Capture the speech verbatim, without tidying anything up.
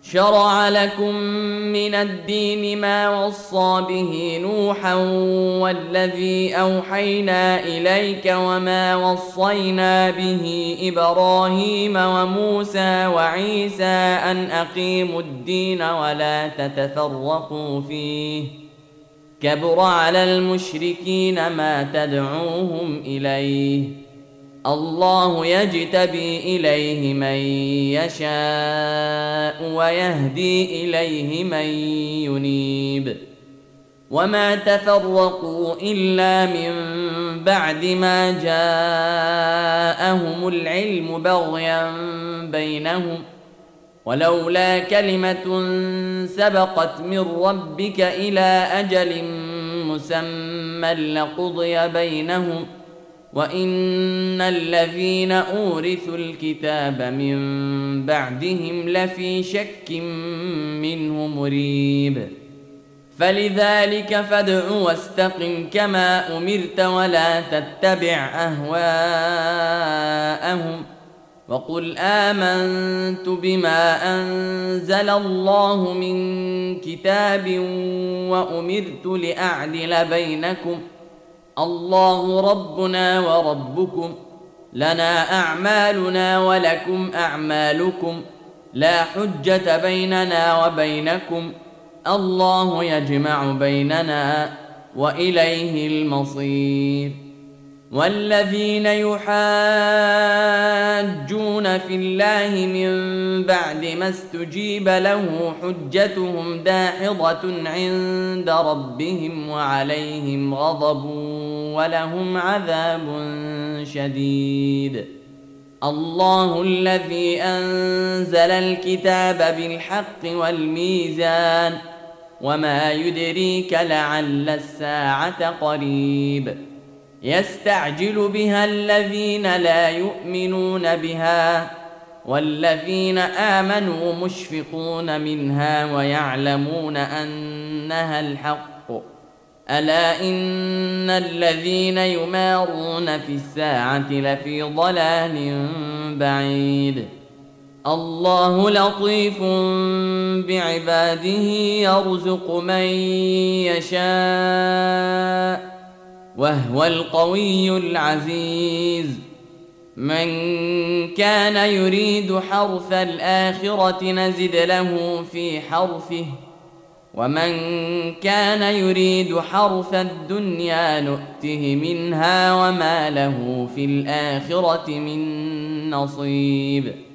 شرع لكم من الدين ما وصى به نوحا والذي أوحينا إليك وما وصينا به إبراهيم وموسى وعيسى أن أقيموا الدين ولا تتفرقوا فيه كبر على المشركين ما تدعوهم إليه الله يجتبي إليه من يشاء ويهدي إليه من ينيب وما تفرقوا إلا من بعد ما جاءهم العلم بغيا بينهم ولولا كلمة سبقت من ربك إلى أجل مسمى لقضي بينهم وإن الذين أورثوا الكتاب من بعدهم لفي شك منه مريب فلذلك فادع واستقم كما أمرت ولا تتبع أهواءهم وقل آمنت بما أنزل الله من كتاب وأمرت لأعدل بينكم الله ربنا وربكم لنا أعمالنا ولكم أعمالكم لا حجة بيننا وبينكم الله يجمع بيننا وإليه المصير والذين يحاجون في الله من بعد ما استجيب له حجتهم داحضة عند ربهم وعليهم غضب ولهم عذاب شديد الله الذي أنزل الكتاب بالحق والميزان وما يدريك لعل الساعة قريب يستعجل بها الذين لا يؤمنون بها والذين آمنوا مشفقون منها ويعلمون أنها الحق ألا إن الذين يمارون في الساعة لفي ضلال بعيد الله لطيف بعباده يرزق من يشاء وهو القوي العزيز من كان يريد حرث الآخرة نزد له في حرثه ومن كان يريد حرث الدنيا نؤته منها وما له في الآخرة من نصيب